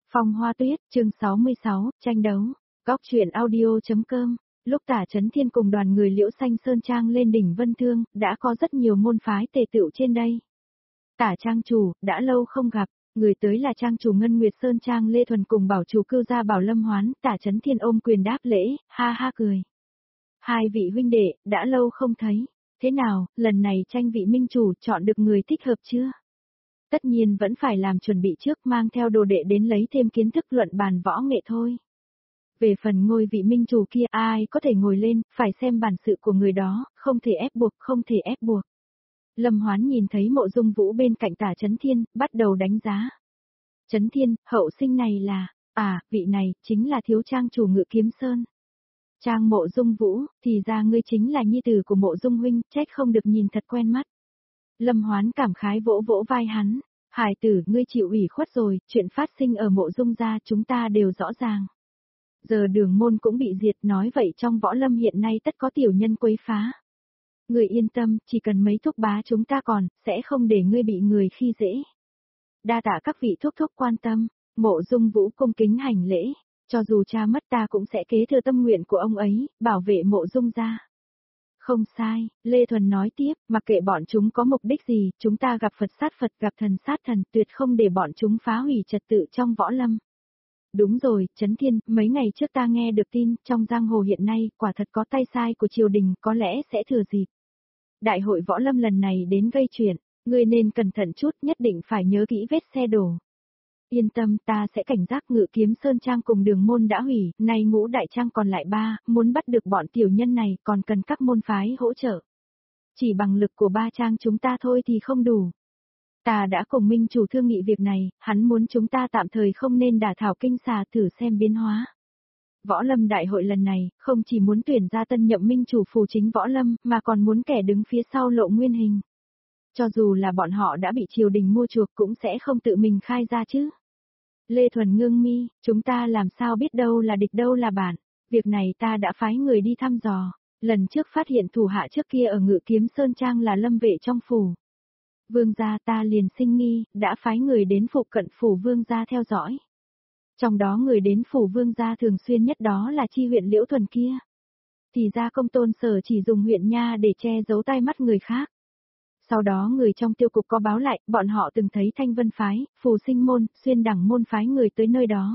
Phong Hoa Tuyết, chương 66, tranh đấu. Góc truyện audio.com. Lúc Tả Chấn Thiên cùng đoàn người Liễu Xanh Sơn Trang lên đỉnh Vân Thương, đã có rất nhiều môn phái tề tựu trên đây. Tả trang chủ, đã lâu không gặp, người tới là trang chủ Ngân Nguyệt Sơn Trang Lê Thuần cùng bảo chủ cưu gia Bảo Lâm Hoán. Tả Chấn Thiên ôm quyền đáp lễ, ha ha cười. Hai vị huynh đệ, đã lâu không thấy. Thế nào, lần này tranh vị minh chủ chọn được người thích hợp chưa? Tất nhiên vẫn phải làm chuẩn bị trước, mang theo đồ đệ đến lấy thêm kiến thức luận bàn võ nghệ thôi. Về phần ngôi vị minh chủ kia ai có thể ngồi lên, phải xem bản sự của người đó, không thể ép buộc, không thể ép buộc. Lâm Hoán nhìn thấy Mộ Dung Vũ bên cạnh Tả Chấn Thiên, bắt đầu đánh giá. Chấn Thiên, hậu sinh này là, vị này, chính là thiếu trang chủ Ngự Kiếm Sơn. Trang Mộ Dung Vũ, thì ra ngươi chính là nhi tử của Mộ Dung huynh, trách không được nhìn thật quen mắt. Lâm Hoán cảm khái vỗ vỗ vai hắn, hải tử, ngươi chịu ủy khuất rồi, chuyện phát sinh ở Mộ Dung gia chúng ta đều rõ ràng. Giờ Đường môn cũng bị diệt, nói vậy trong võ lâm hiện nay tất có tiểu nhân quấy phá. Ngươi yên tâm, chỉ cần mấy thúc bá chúng ta còn, sẽ không để ngươi bị người khi dễ. Đa tạ các vị thúc thúc quan tâm. Mộ Dung Vũ cung kính hành lễ, cho dù cha mất ta cũng sẽ kế thừa tâm nguyện của ông ấy, bảo vệ Mộ Dung gia. Không sai, Lê Thuần nói tiếp, mặc kệ bọn chúng có mục đích gì, chúng ta gặp Phật sát Phật, gặp thần sát thần, tuyệt không để bọn chúng phá hủy trật tự trong võ lâm. Đúng rồi, Chấn Thiên, mấy ngày trước ta nghe được tin, trong giang hồ hiện nay, quả thật có tay sai của triều đình, có lẽ sẽ thừa dịp. Đại hội võ lâm lần này đến gây chuyện, ngươi nên cẩn thận chút, nhất định phải nhớ kỹ vết xe đổ. Yên tâm, ta sẽ cảnh giác. Ngự Kiếm Sơn Trang cùng Đường môn đã hủy, nay Ngũ Đại Trang còn lại 3, muốn bắt được bọn tiểu nhân này còn cần các môn phái hỗ trợ. Chỉ bằng lực của 3 trang chúng ta thôi thì không đủ. Ta đã cùng minh chủ thương nghị việc này, hắn muốn chúng ta tạm thời không nên đả thảo kinh xà, thử xem biến hóa. Võ lâm đại hội lần này, không chỉ muốn tuyển ra tân nhậm minh chủ phù chính võ lâm, mà còn muốn kẻ đứng phía sau Lộ Nguyên Hình. Cho dù là bọn họ đã bị triều đình mua chuộc cũng sẽ không tự mình khai ra chứ. Lê Thuần ngưng mi, chúng ta làm sao biết đâu là địch đâu là bạn. Việc này ta đã phái người đi thăm dò. Lần trước phát hiện thủ hạ trước kia ở Ngự Kiếm Sơn Trang là lâm vệ trong phủ. Vương gia, ta liền sinh nghi, đã phái người đến phụ cận phủ vương gia theo dõi. Trong đó người đến phủ vương gia thường xuyên nhất đó là chi huyện Liễu Thuần kia. Thì ra Công Tôn Sở chỉ dùng huyện nha để che giấu tai mắt người khác. Sau đó người trong tiêu cục có báo lại, bọn họ từng thấy Thanh Vân phái, Phù Sinh môn, Xuyên Đẳng môn phái người tới nơi đó.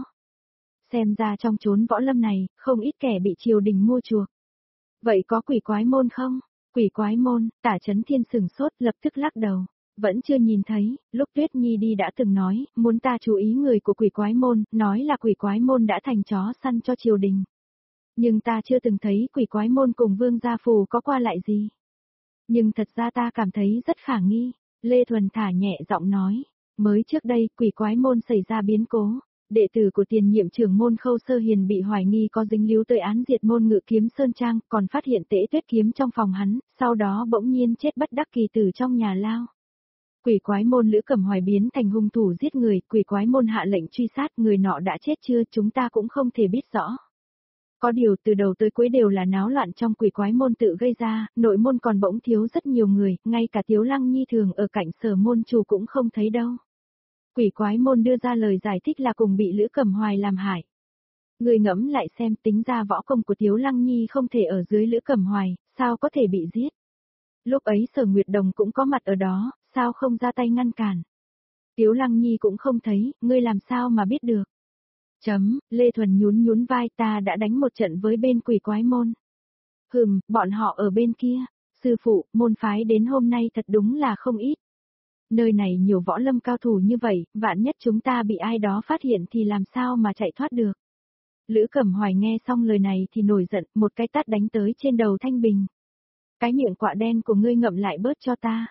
Xem ra trong chốn võ lâm này, không ít kẻ bị triều đình mua chuộc. Vậy có Quỷ Quái môn không? Quỷ Quái môn, Tả Chấn Thiên sừng sốt, lập tức lắc đầu. Vẫn chưa nhìn thấy, lúc Tuyết Nhi đi đã từng nói, muốn ta chú ý người của Quỷ Quái môn, nói là Quỷ Quái môn đã thành chó săn cho triều đình. Nhưng ta chưa từng thấy Quỷ Quái môn cùng Vương Gia Phù có qua lại gì. Nhưng thật ra ta cảm thấy rất khả nghi. Lê Thuần thả nhẹ giọng nói, mới trước đây Quỷ Quái môn xảy ra biến cố. Đệ tử của tiền nhiệm trưởng môn Khâu Sơ Hiền bị hoài nghi có dính líu tới án diệt môn Ngự Kiếm Sơn Trang, còn phát hiện tễ tuyết kiếm trong phòng hắn, sau đó bỗng nhiên chết bất đắc kỳ tử trong nhà lao. Quỷ Quái môn Lữ Cẩm Hoài biến thành hung thủ giết người, Quỷ Quái môn hạ lệnh truy sát, người nọ đã chết chưa chúng ta cũng không thể biết rõ. Có điều từ đầu tới cuối đều là náo loạn trong Quỷ Quái môn tự gây ra, nội môn còn bỗng thiếu rất nhiều người, ngay cả Tiếu Lăng Nhi thường ở cạnh Sở môn chủ cũng không thấy đâu. Quỷ Quái môn đưa ra lời giải thích là cùng bị Lữ Cẩm Hoài làm hại. Người ngẫm lại xem, tính ra võ công của Tiếu Lăng Nhi không thể ở dưới Lữ Cẩm Hoài, sao có thể bị giết. Lúc ấy Sở Nguyệt Đồng cũng có mặt ở đó, sao không ra tay ngăn cản. Tiếu Lăng Nhi cũng không thấy, ngươi làm sao mà biết được. Lê Thuần nhún vai, ta đã đánh một trận với bên Quỷ Quái môn. Bọn họ ở bên kia. Sư phụ, môn phái đến hôm nay thật đúng là không ít. Nơi này nhiều võ lâm cao thủ như vậy, vạn nhất chúng ta bị ai đó phát hiện thì làm sao mà chạy thoát được. Lữ Cẩm Hoài nghe xong lời này thì nổi giận, một cái tát đánh tới trên đầu Thanh Bình. Cái miệng quạ đen của ngươi ngậm lại bớt cho ta.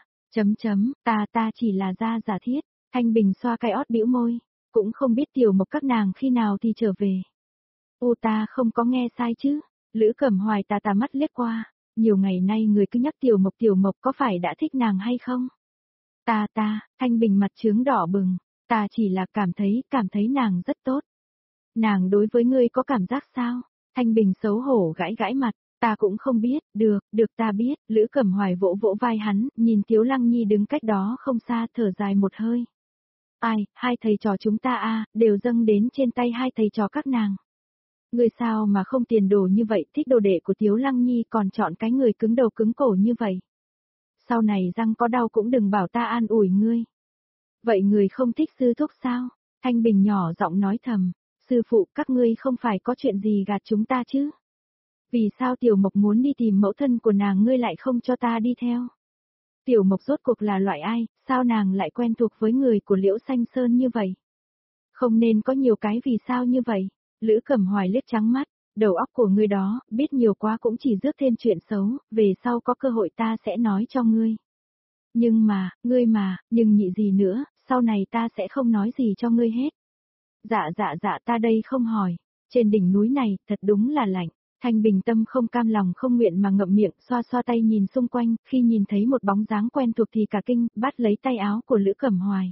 Ta chỉ là da giả thiết. Thanh Bình xoa cái ót bĩu môi. Cũng không biết tiểu mộc các nàng khi nào thì trở về. Ta không có nghe sai chứ. Lữ Cẩm Hoài tà mắt liếc qua. Nhiều ngày nay người cứ nhắc tiểu mộc có phải đã thích nàng hay không? Thanh Bình mặt trướng đỏ bừng. Ta chỉ là cảm thấy nàng rất tốt. Nàng đối với ngươi có cảm giác sao? Thanh Bình xấu hổ gãi mặt. Ta cũng không biết, được ta biết. Lữ Cẩm Hoài vỗ vai hắn, nhìn Tiếu Lăng Nhi đứng cách đó không xa, thở dài một hơi. Ai, hai thầy trò chúng ta đều dâng đến trên tay hai thầy trò các nàng. Ngươi sao mà không tiền đồ như vậy, thích đồ đệ của Tiếu Lăng Nhi còn chọn cái người cứng đầu cứng cổ như vậy. Sau này răng có đau cũng đừng bảo ta an ủi ngươi. Vậy người không thích sư thúc sao? Thanh Bình nhỏ giọng nói thầm, sư phụ các ngươi không phải có chuyện gì gạt chúng ta chứ? Vì sao Tiểu Mộc muốn đi tìm mẫu thân của nàng ngươi lại không cho ta đi theo? Tiểu Mộc rốt cuộc là loại ai, sao nàng lại quen thuộc với người của Liễu Xanh Sơn như vậy? Không nên có nhiều cái vì sao như vậy? Lữ Cẩm Hoài liếc trắng mắt, đầu óc của ngươi đó, biết nhiều quá cũng chỉ rước thêm chuyện xấu, về sau có cơ hội ta sẽ nói cho ngươi. Nhưng mà, nhưng nhị gì nữa, sau này ta sẽ không nói gì cho ngươi hết. Dạ ta đây không hỏi, trên đỉnh núi này, thật đúng là lạnh. Thanh Bình tâm không cam lòng không nguyện mà ngậm miệng, xoa xoa tay nhìn xung quanh, khi nhìn thấy một bóng dáng quen thuộc thì cả kinh, bắt lấy tay áo của Lữ Cẩm Hoài.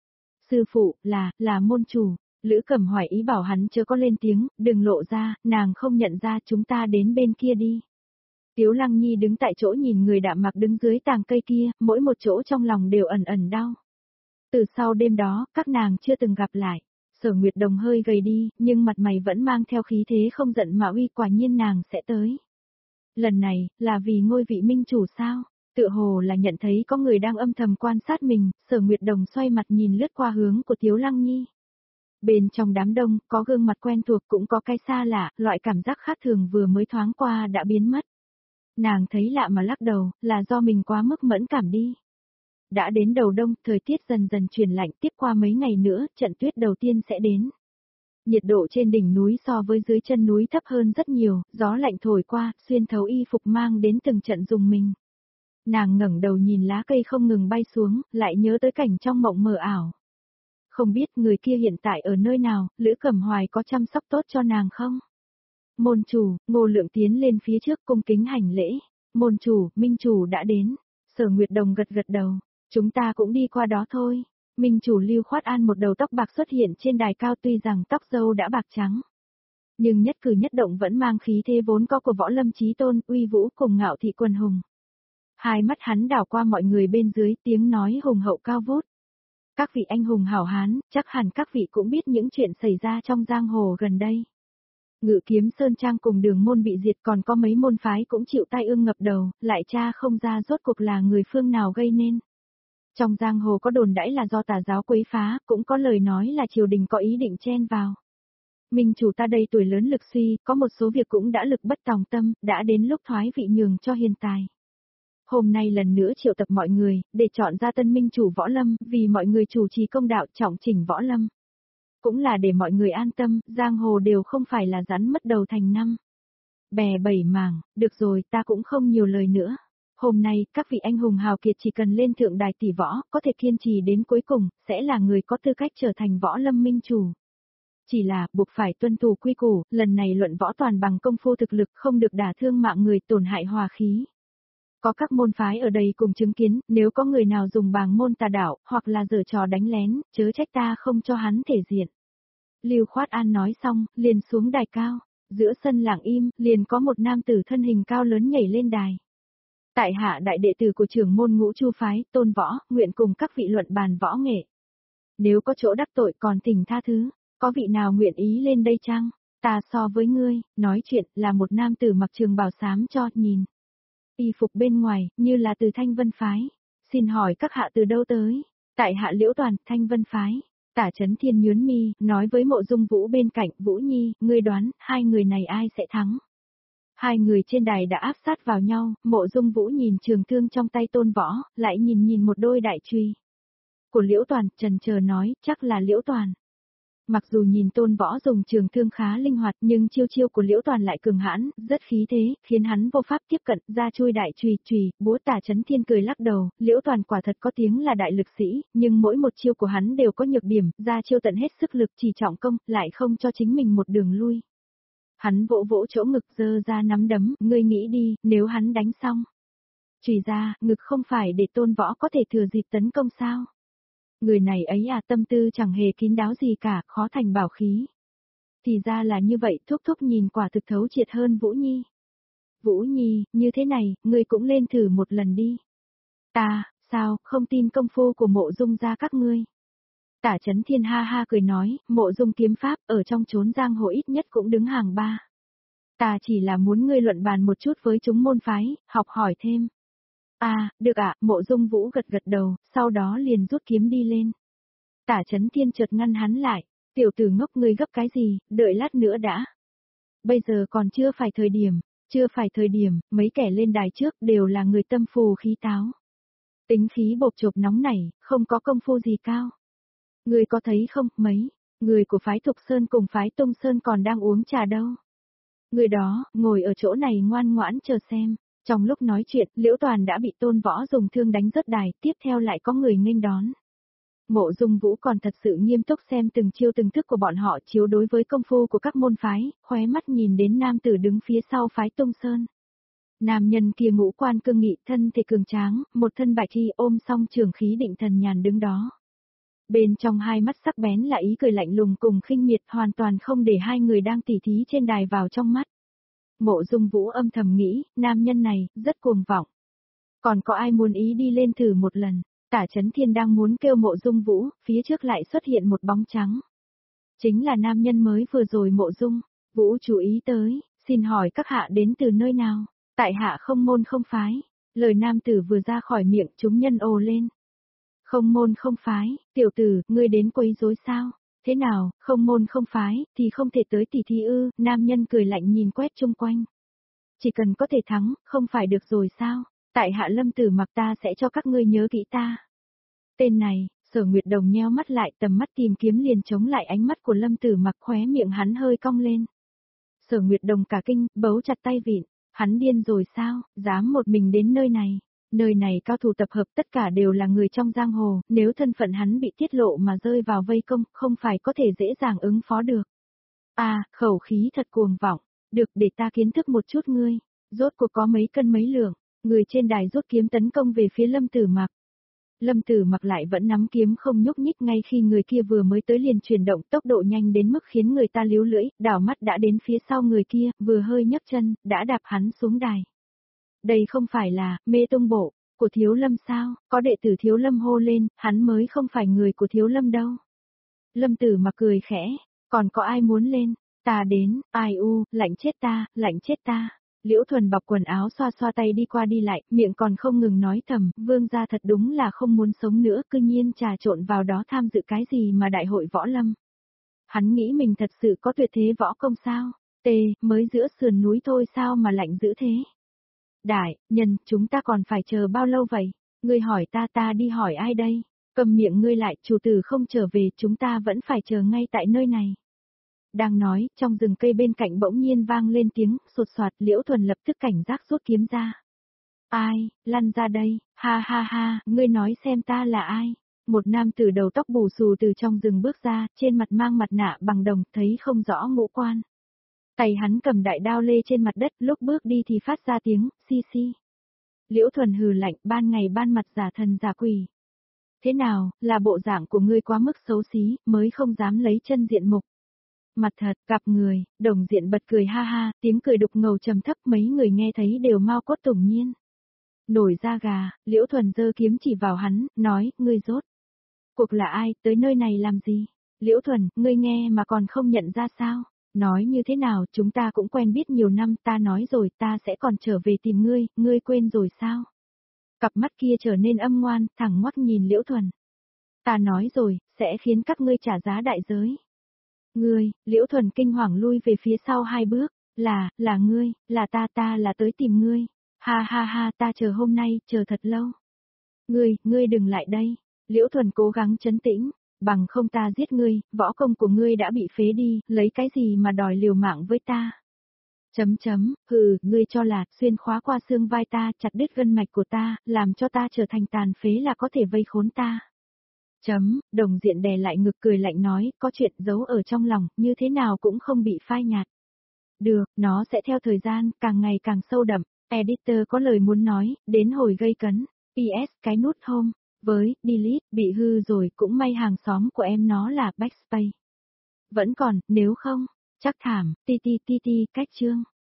Sư phụ, là môn chủ. Lữ Cẩm Hoài ý bảo hắn chớ có lên tiếng, đừng lộ ra, nàng không nhận ra, chúng ta đến bên kia đi. Tiếu Lăng Nhi đứng tại chỗ nhìn người đạm mặc đứng dưới tàng cây kia, mỗi một chỗ trong lòng đều ẩn ẩn đau. Từ sau đêm đó, các nàng chưa từng gặp lại. Sở Nguyệt Đồng hơi gầy đi, nhưng mặt mày vẫn mang theo khí thế không giận mà uy, quả nhiên nàng sẽ tới. Lần này, là vì ngôi vị minh chủ sao? Tựa hồ là nhận thấy có người đang âm thầm quan sát mình, Sở Nguyệt Đồng xoay mặt nhìn lướt qua hướng của Tiếu Lăng Nhi. Bên trong đám đông, có gương mặt quen thuộc cũng có cái xa lạ, loại cảm giác khác thường vừa mới thoáng qua đã biến mất. Nàng thấy lạ mà lắc đầu, là do mình quá mức mẫn cảm đi. Đã đến đầu đông, thời tiết dần dần chuyển lạnh, tiếp qua mấy ngày nữa, trận tuyết đầu tiên sẽ đến. Nhiệt độ trên đỉnh núi so với dưới chân núi thấp hơn rất nhiều, gió lạnh thổi qua, xuyên thấu y phục mang đến từng trận rùng mình. Nàng ngẩng đầu nhìn lá cây không ngừng bay xuống, lại nhớ tới cảnh trong mộng mờ ảo. Không biết người kia hiện tại ở nơi nào, Lữ Cẩm Hoài có chăm sóc tốt cho nàng không? Môn chủ, Ngô Lượng tiến lên phía trước cung kính hành lễ. Môn chủ, minh chủ đã đến. Sở Nguyệt Đồng gật gật đầu. Chúng ta cũng đi qua đó thôi. Minh chủ Lưu Khoát An một đầu tóc bạc xuất hiện trên đài cao, tuy rằng tóc râu đã bạc trắng. Nhưng nhất cử nhất động vẫn mang khí thế vốn có của Võ Lâm Chí Tôn, uy vũ cùng ngạo thị quần hùng. Hai mắt hắn đảo qua mọi người bên dưới, tiếng nói hùng hậu cao vút. Các vị anh hùng hảo hán, chắc hẳn các vị cũng biết những chuyện xảy ra trong giang hồ gần đây. Ngự Kiếm Sơn Trang cùng Đường môn bị diệt, còn có mấy môn phái cũng chịu tai ương ngập đầu, lại tra không ra rốt cuộc là người phương nào gây nên. Trong giang hồ có đồn đãi là do tà giáo quấy phá, cũng có lời nói là triều đình có ý định chen vào. Minh chủ ta đây tuổi lớn lực suy, có một số việc cũng đã lực bất tòng tâm, đã đến lúc thoái vị nhường cho hiền tài. Hôm nay lần nữa triệu tập mọi người, để chọn ra tân minh chủ Võ Lâm, vì mọi người chủ trì công đạo trọng chỉnh Võ Lâm. Cũng là để mọi người an tâm, giang hồ đều không phải là rắn mất đầu thành năm. Bè bảy mảng, được rồi, ta cũng không nhiều lời nữa. Hôm nay, các vị anh hùng hào kiệt chỉ cần lên thượng đài tỷ võ, có thể kiên trì đến cuối cùng, sẽ là người có tư cách trở thành Võ Lâm minh chủ. Chỉ là, buộc phải tuân thủ quy củ, lần này luận võ toàn bằng công phu thực lực, không được đả thương mạng người, tổn hại hòa khí. Có các môn phái ở đây cùng chứng kiến, nếu có người nào dùng bàng môn tà đạo, hoặc là giở trò đánh lén, chớ trách ta không cho hắn thể diện. Lưu Khoát An nói xong, liền xuống đài cao. Giữa sân lặng im, liền có một nam tử thân hình cao lớn nhảy lên đài. Tại hạ đại đệ tử của trưởng môn Ngũ Chu phái, Tôn Võ, nguyện cùng các vị luận bàn võ nghệ. Nếu có chỗ đắc tội còn thỉnh tha thứ, có vị nào nguyện ý lên đây chăng? Ta so với ngươi, nói chuyện là một nam tử mặc trường bào xám cho nhìn. Y phục bên ngoài, như là từ Thanh Vân phái. Xin hỏi các hạ từ đâu tới? Tại hạ Liễu Toàn, Thanh Vân phái. Tả Chấn Thiên nhướng mi, nói với Mộ Dung Vũ bên cạnh, Vũ Nhi, ngươi đoán, hai người này ai sẽ thắng? Hai người trên đài đã áp sát vào nhau, Mộ Dung Vũ nhìn trường thương trong tay Tôn Võ, lại nhìn một đôi đại chùy của Liễu Toàn, chần chờ nói, chắc là Liễu Toàn. Mặc dù nhìn Tôn Võ dùng trường thương khá linh hoạt, nhưng chiêu chiêu của Liễu Toàn lại cường hãn, rất khí thế, khiến hắn vô pháp tiếp cận, ra chui đại chùy, búa. Tả Chấn Thiên cười lắc đầu, Liễu Toàn quả thật có tiếng là đại lực sĩ, nhưng mỗi một chiêu của hắn đều có nhược điểm, ra chiêu tận hết sức lực chỉ trọng công, lại không cho chính mình một đường lui. Hắn vỗ vỗ chỗ ngực giơ ra nắm đấm, ngươi nghĩ đi, nếu hắn đánh xong. Chùy ra, ngực không phải để Tôn Võ có thể thừa dịp tấn công sao? Người này ấy tâm tư chẳng hề kín đáo gì cả, khó thành bảo khí. Thì ra là như vậy, thúc thúc nhìn quả thực thấu triệt hơn Vũ Nhi. Vũ Nhi, như thế này, ngươi cũng lên thử một lần đi. Ta, sao, không tin công phu của Mộ Dung gia các ngươi. Tả Chấn Thiên ha ha cười nói, Mộ Dung kiếm pháp ở trong chốn giang hồ ít nhất cũng đứng hàng 3. Ta chỉ là muốn ngươi luận bàn một chút với chúng môn phái, học hỏi thêm. À, được ạ, Mộ Dung Vũ gật gật đầu, sau đó liền rút kiếm đi lên. Tả Chấn Thiên chợt ngăn hắn lại, tiểu tử ngốc ngươi gấp cái gì, đợi lát nữa đã. Bây giờ còn chưa phải thời điểm, mấy kẻ lên đài trước đều là người tâm phù khí táo. Tính khí bộp chộp nóng nảy, không có công phu gì cao. Ngươi có thấy không, mấy người của phái Thục Sơn cùng phái Tung Sơn còn đang uống trà đâu. Người đó, ngồi ở chỗ này ngoan ngoãn chờ xem. Trong lúc nói chuyện, Liễu Toàn đã bị Tôn Võ dùng thương đánh rớt đài, tiếp theo lại có người nghênh đón. Mộ Dung Vũ còn thật sự nghiêm túc xem từng chiêu từng thức của bọn họ chiếu đối với công phu của các môn phái, khóe mắt nhìn đến nam tử đứng phía sau phái Tung Sơn. Nam nhân kia ngũ quan cương nghị, thân thể cường tráng, một thân bạch y ôm song trường khí định thần nhàn đứng đó. Bên trong hai mắt sắc bén là ý cười lạnh lùng cùng khinh miệt, hoàn toàn không để hai người đang tỉ thí trên đài vào trong mắt. Mộ Dung Vũ âm thầm nghĩ, nam nhân này, rất cuồng vọng. Còn có ai muốn ý đi lên thử một lần? Tả Chấn Thiên đang muốn kêu Mộ Dung Vũ, phía trước lại xuất hiện một bóng trắng. Chính là nam nhân mới vừa rồi Mộ Dung Vũ chú ý tới, xin hỏi các hạ đến từ nơi nào? Tại hạ không môn không phái. Lời nam tử vừa ra khỏi miệng chúng nhân ồ lên. Không môn không phái, tiểu tử, ngươi đến quấy rối sao? Thế nào, không môn không phái, thì không thể tới tỷ thí ư? Nam nhân cười lạnh nhìn quét chung quanh. Chỉ cần có thể thắng, không phải được rồi sao? Tại hạ Lâm Tử Mặc ta sẽ cho các ngươi nhớ kỹ ta. Tên này, Sở Nguyệt Đồng nheo mắt lại, tầm mắt tìm kiếm liền chống lại ánh mắt của Lâm Tử Mặc, khóe miệng hắn hơi cong lên. Sở Nguyệt Đồng cả kinh, bấu chặt tay vịn. Hắn điên rồi sao, dám một mình đến nơi này. Nơi này cao thủ tập hợp tất cả đều là người trong giang hồ, nếu thân phận hắn bị tiết lộ mà rơi vào vây công, không phải có thể dễ dàng ứng phó được. À, khẩu khí thật cuồng vọng, được để ta kiến thức một chút ngươi, rốt cuộc có mấy cân mấy lượng, người trên đài rút kiếm tấn công về phía Lâm Tử Mặc. Lâm Tử Mặc lại vẫn nắm kiếm không nhúc nhích ngay khi người kia vừa mới tới liền chuyển động tốc độ nhanh đến mức khiến người ta líu lưỡi, đảo mắt đã đến phía sau người kia, vừa hơi nhấc chân, đã đạp hắn xuống đài. Đây không phải là mê tung bộ của Thiếu Lâm sao? Có đệ tử Thiếu Lâm hô lên, hắn mới không phải người của Thiếu Lâm đâu. Lâm Tử Mặc cười khẽ, còn có ai muốn lên? Ta đến, ai u, lạnh chết ta, lạnh chết ta. Liễu Thuần bọc quần áo xoa xoa tay đi qua đi lại, miệng còn không ngừng nói thầm, vương gia thật đúng là không muốn sống nữa, cư nhiên trà trộn vào đó tham dự cái gì mà đại hội võ lâm. Hắn nghĩ mình thật sự có tuyệt thế võ công sao? Mới giữa sườn núi thôi sao mà lạnh dữ thế? Đại nhân, chúng ta còn phải chờ bao lâu vậy? Ngươi hỏi ta đi hỏi ai đây? Cầm miệng ngươi lại, chủ tử không trở về, chúng ta vẫn phải chờ ngay tại nơi này. Đang nói, trong rừng cây bên cạnh bỗng nhiên vang lên tiếng, sột soạt, Liễu Thuần lập tức cảnh giác rút kiếm ra. Ai, lăn ra đây, ha ha ha, ngươi nói xem ta là ai? Một nam tử đầu tóc bù xù từ trong rừng bước ra, trên mặt mang mặt nạ bằng đồng, thấy không rõ ngũ quan. Tay hắn cầm đại đao lê trên mặt đất, lúc bước đi thì phát ra tiếng, xi xi. Liễu Thuần hừ lạnh, ban ngày ban mặt giả thần giả quỷ. Thế nào, là bộ dạng của ngươi quá mức xấu xí, mới không dám lấy chân diện mục. Mặt thật, gặp người, Đồng Diện bật cười ha ha, tiếng cười đục ngầu trầm thấp, mấy người nghe thấy đều mau cốt tủng nhiên. Nổi da gà, Liễu Thuần giơ kiếm chỉ vào hắn, nói, ngươi rốt cuộc là ai, tới nơi này làm gì? Liễu Thuần, ngươi nghe mà còn không nhận ra sao? Nói như thế nào, chúng ta cũng quen biết nhiều năm, ta nói rồi, ta sẽ còn trở về tìm ngươi quên rồi sao? Cặp mắt kia trở nên âm ngoan, thẳng ngoắt nhìn Liễu Thuần. Ta nói rồi, sẽ khiến các ngươi trả giá đại giới. Ngươi, Liễu Thuần kinh hoàng lui về phía sau 2 bước, là ngươi, là ta là tới tìm ngươi. Ha ha ha, ta chờ hôm nay, chờ thật lâu. Ngươi đừng lại đây. Liễu Thuần cố gắng trấn tĩnh, bằng không ta giết ngươi, võ công của ngươi đã bị phế đi, lấy cái gì mà đòi liều mạng với ta. Ngươi cho là, xuyên khóa qua xương vai ta, chặt đứt gân mạch của ta, làm cho ta trở thành tàn phế là có thể vây khốn ta. Đồng Diện đè lại ngực cười lạnh nói, có chuyện giấu ở trong lòng, như thế nào cũng không bị phai nhạt. Được, nó sẽ theo thời gian, càng ngày càng sâu đậm. Editor có lời muốn nói, đến hồi gây cấn. PS, cái nút home, với, delete, bị hư rồi, cũng may hàng xóm của em nó là backspace. Vẫn còn, nếu không, chắc thảm, ti, cách chương.